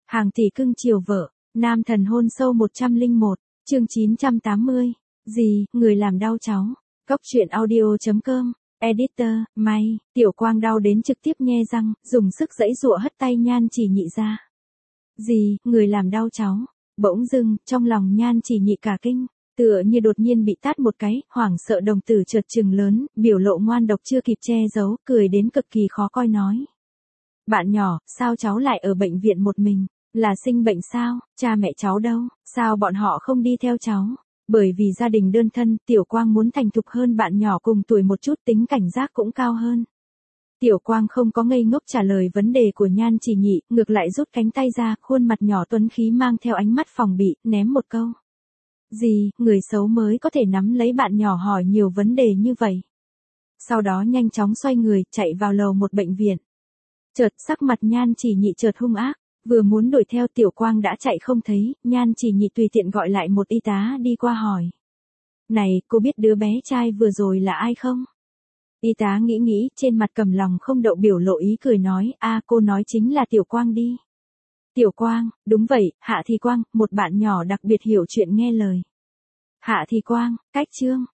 Hàng tỷ cưng chiều vợ, nam thần hôn sâu 101, chương 980. Gì, người làm đau cháu. Góc truyện audio.com, editor, May, Tiểu Quang đau đến trực tiếp nhe răng, dùng sức giãy giụa hất tay Nhan Chỉ Nhị ra. Gì, người làm đau cháu. Bỗng dưng, trong lòng Nhan Chỉ Nhị cả kinh, tựa như đột nhiên bị tát một cái, hoảng sợ đồng tử chợt trừng lớn, biểu lộ ngoan độc chưa kịp che giấu, cười đến cực kỳ khó coi nói. Bạn nhỏ, sao cháu lại ở bệnh viện một mình? Là sinh bệnh sao? Cha mẹ cháu đâu? Sao bọn họ không đi theo cháu? Bởi vì gia đình đơn thân, Tiểu Quang muốn thành thục hơn bạn nhỏ cùng tuổi một chút, tính cảnh giác cũng cao hơn. Tiểu Quang không có ngây ngốc trả lời vấn đề của Nhan Chỉ Nhị, ngược lại rút cánh tay ra, khuôn mặt nhỏ tuấn khí mang theo ánh mắt phòng bị, ném một câu. Gì, người xấu mới có thể nắm lấy bạn nhỏ hỏi nhiều vấn đề như vậy. Sau đó nhanh chóng xoay người, chạy vào lầu một bệnh viện. Chợt sắc mặt Nhan Chỉ Nhị chợt hung ác, vừa muốn đuổi theo Tiểu Quang đã chạy không thấy, Nhan Chỉ Nhị tùy tiện gọi lại một y tá đi qua hỏi. Này, cô biết đứa bé trai vừa rồi là ai không? Y tá nghĩ, trên mặt cầm lòng không đậu biểu lộ ý cười nói, cô nói chính là Tiểu Quang đi. Tiểu Quang, đúng vậy, Hạ Thì Quang, một bạn nhỏ đặc biệt hiểu chuyện nghe lời. Hạ Thì Quang, cách chương,